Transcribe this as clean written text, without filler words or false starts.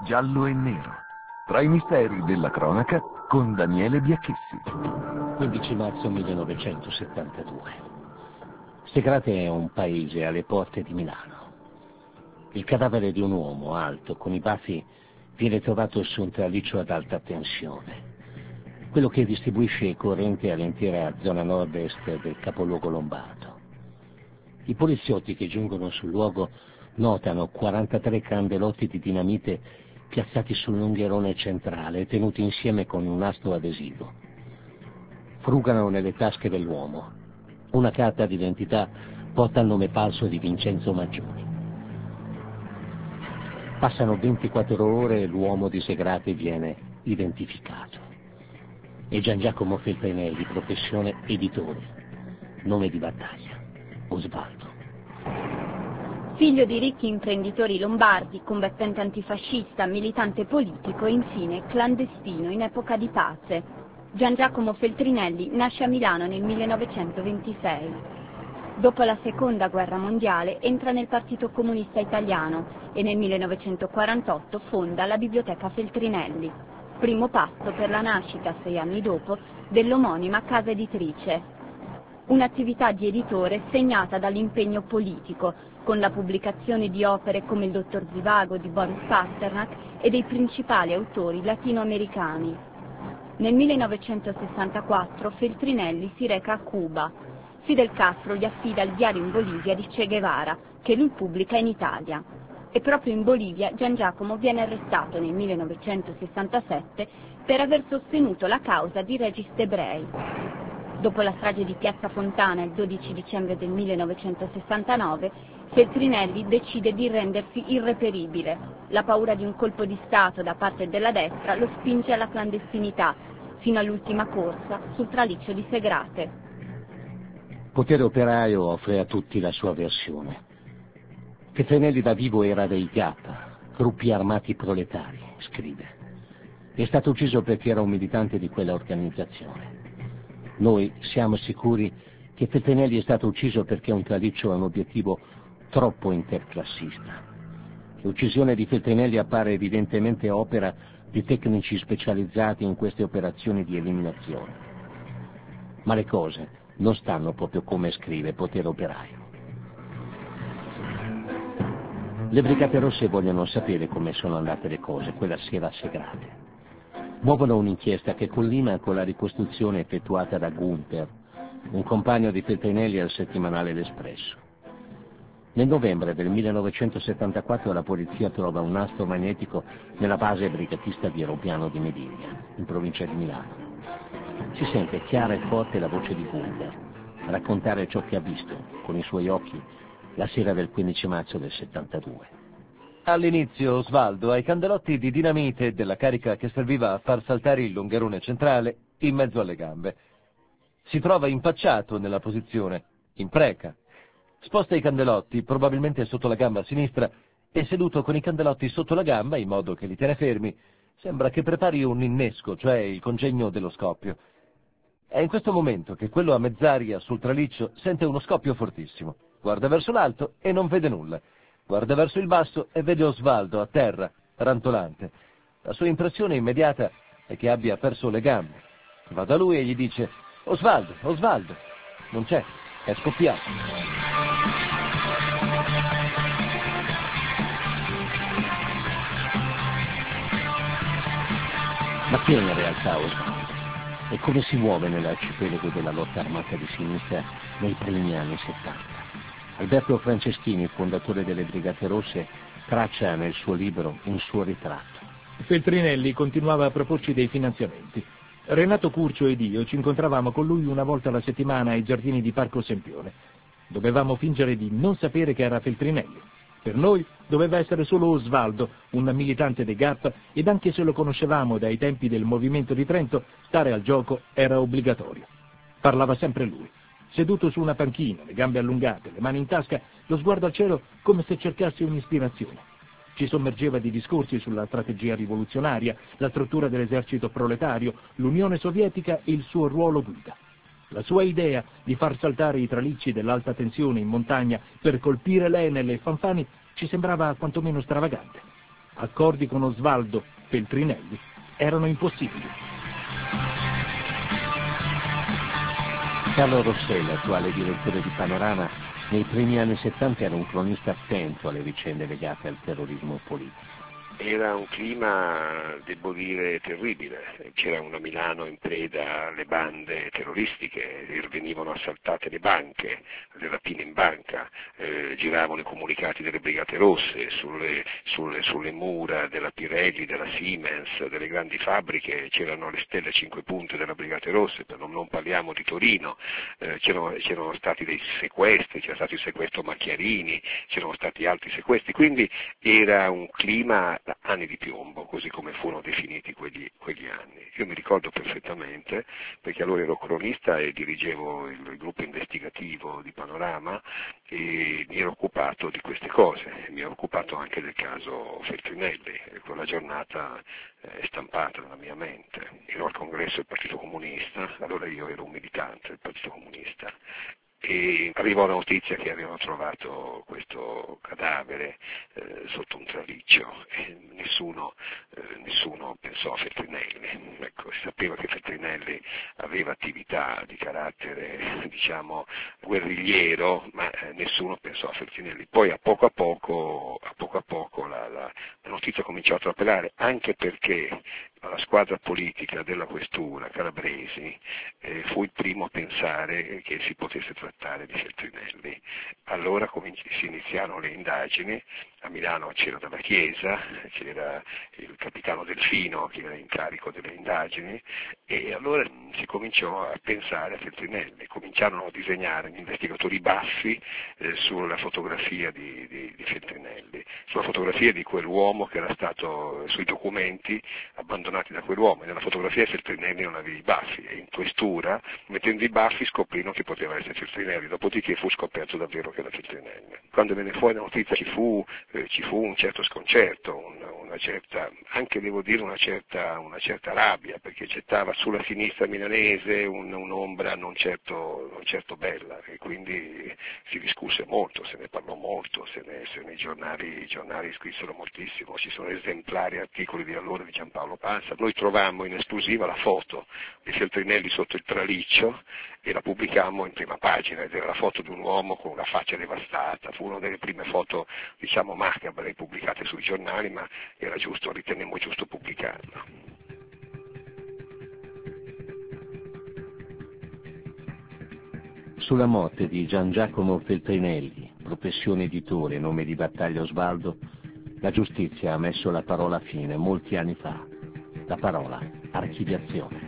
giallo e nero, tra i misteri della cronaca con Daniele Biacchessi. 15 marzo 1972. Segrate è un paese alle porte di Milano. Il cadavere di un uomo alto, con i baffi, viene trovato su un traliccio ad alta tensione, quello che distribuisce corrente all'intera zona nord-est del capoluogo lombardo. I poliziotti che giungono sul luogo notano 43 candelotti di dinamite piazzati sull'ungherone centrale, tenuti insieme con un nastro adesivo. Frugano nelle tasche dell'uomo. Una carta d'identità porta il nome falso di Vincenzo Maggioni. Passano 24 ore e l'uomo di Segrate viene identificato. È Gian Giacomo Feltrinelli, professione editore, nome di battaglia, Osvaldo. Figlio di ricchi imprenditori lombardi, combattente antifascista, militante politico e infine clandestino in epoca di pace, Gian Giacomo Feltrinelli nasce a Milano nel 1926. Dopo la Seconda Guerra Mondiale entra nel Partito Comunista Italiano e nel 1948 fonda la Biblioteca Feltrinelli, primo passo per la nascita, 6 anni dopo, dell'omonima casa editrice. Un'attività di editore segnata dall'impegno politico, con la pubblicazione di opere come Il Dottor Zivago di Boris Pasternak e dei principali autori latinoamericani. Nel 1964 Feltrinelli si reca a Cuba. Fidel Castro gli affida il diario in Bolivia di Che Guevara, che lui pubblica in Italia. E proprio in Bolivia Gian Giacomo viene arrestato nel 1967 per aver sostenuto la causa di Regis Debrey. Dopo la strage di Piazza Fontana il 12 dicembre del 1969, Feltrinelli decide di rendersi irreperibile. La paura di un colpo di Stato da parte della destra lo spinge alla clandestinità, fino all'ultima corsa sul traliccio di Segrate. Potere Operaio offre a tutti la sua versione. Feltrinelli da vivo era dei GAP, gruppi armati proletari, scrive. È stato ucciso perché era un militante di quella organizzazione. Noi siamo sicuri che Feltrinelli è stato ucciso perché un traliccio è un obiettivo troppo interclassista. L'uccisione di Feltrinelli appare evidentemente opera di tecnici specializzati in queste operazioni di eliminazione. Ma le cose non stanno proprio come scrive Potere Operaio. Le Brigate Rosse vogliono sapere come sono andate le cose quella sera a Segrate. Muovono un'inchiesta che collima con la ricostruzione effettuata da Gunther, un compagno di Feltrinelli al settimanale L'Espresso. Nel novembre del 1974 la polizia trova un nastro magnetico nella base brigatista di Robiano di Mediglia, in provincia di Milano. Si sente chiara e forte la voce di Gunther raccontare ciò che ha visto con i suoi occhi la sera del 15 marzo del 72. All'inizio Osvaldo ha i candelotti di dinamite della carica che serviva a far saltare il lungherone centrale in mezzo alle gambe. Si trova impacciato nella posizione, in preca. Sposta i candelotti, probabilmente sotto la gamba sinistra, e seduto con i candelotti sotto la gamba, in modo che li tiene fermi, sembra che prepari un innesco, cioè il congegno dello scoppio. È in questo momento che quello a mezz'aria sul traliccio sente uno scoppio fortissimo. Guarda verso l'alto e non vede nulla. Guarda verso il basso e vede Osvaldo a terra, rantolante. La sua impressione immediata è che abbia perso le gambe. Va da lui e gli dice: Osvaldo, Osvaldo. Non c'è, è scoppiato. Ma chi è in realtà Osvaldo? E come si muove nell'arcipelago della lotta armata di sinistra nei primi anni 70? Alberto Franceschini, fondatore delle Brigate Rosse, traccia nel suo libro un suo ritratto. Feltrinelli continuava a proporci dei finanziamenti. Renato Curcio ed io ci incontravamo con lui una volta alla settimana ai giardini di Parco Sempione. Dovevamo fingere di non sapere che era Feltrinelli. Per noi doveva essere solo Osvaldo, un militante dei GAP, ed anche se lo conoscevamo dai tempi del Movimento di Trento, stare al gioco era obbligatorio. Parlava sempre lui. Seduto su una panchina, le gambe allungate, le mani in tasca, lo sguardo al cielo come se cercasse un'ispirazione. Ci sommergeva di discorsi sulla strategia rivoluzionaria, la struttura dell'esercito proletario, l'Unione Sovietica e il suo ruolo guida. La sua idea di far saltare i tralicci dell'alta tensione in montagna per colpire l'Enel e Fanfani ci sembrava quantomeno stravagante. accordi con Osvaldo Feltrinelli erano impossibili. Carlo Rosselli, attuale direttore di Panorama, nei primi anni 70 era un cronista attento alle vicende legate al terrorismo politico. Era un clima, devo dire, terribile. C'era una Milano in preda alle bande terroristiche, venivano assaltate le banche, le rapine in banca, giravano i comunicati delle Brigate Rosse sulle mura della Pirelli, della Siemens, delle grandi fabbriche, c'erano le stelle a 5 punte della Brigate Rosse, non parliamo di Torino, c'erano stati dei sequestri, c'era stato il sequestro Macchiarini, c'erano stati altri sequestri, quindi era un clima da anni di piombo, così come furono definiti quegli anni. Io mi ricordo perfettamente, perché allora ero cronista e dirigevo il gruppo investigativo di Panorama e mi ero occupato di queste cose, mi ero occupato anche del caso Feltrinelli, e quella giornata è stampata nella mia mente. Ero al congresso del Partito Comunista, allora io ero un militante del Partito Comunista, e arrivò la notizia che avevano trovato questo cadavere sotto un traliccio e nessuno pensò a Feltrinelli. Ecco, si sapeva che Feltrinelli aveva attività di carattere, diciamo, guerrigliero, ma nessuno pensò a Feltrinelli. Poi a poco a poco la notizia cominciò a trapelare, anche perché la squadra politica della questura, Calabresi, fu il primo a pensare che si potesse trattare di Feltrinelli. Allora si iniziarono le indagini, a Milano c'era Dalla Chiesa, c'era il capitano Delfino che era in carico delle indagini, e allora si cominciò a pensare a Feltrinelli, cominciarono a disegnare gli investigatori baffi sulla fotografia di Feltrinelli, sulla fotografia di quell'uomo che era stato sui documenti abbandonati da quell'uomo. Nella fotografia Feltrinelli non aveva i baffi e in questura, mettendo i baffi, scoprirono che poteva essere Feltrinelli, dopodiché fu scoperto davvero che era Feltrinelli. Quando venne fuori la notizia ci fu un certo sconcerto, una certa, anche devo dire una certa rabbia, perché gettava sulla sinistra milanese un'ombra non certo bella, e quindi si discusse molto, se ne parlò molto, i giornali scrissero moltissimo, ci sono esemplari articoli di allora di Giampaolo Pansa. Noi trovammo in esclusiva la foto di Feltrinelli sotto il traliccio e la pubblicammo in prima pagina, ed era la foto di un uomo con una faccia devastata. Fu una delle prime foto, diciamo, macabre pubblicate sui giornali, ma ritenemmo giusto pubblicarla. Sulla morte di Gian Giacomo Feltrinelli, professione editore, nome di battaglia Osvaldo, la giustizia ha messo la parola fine molti anni fa, la parola archiviazione.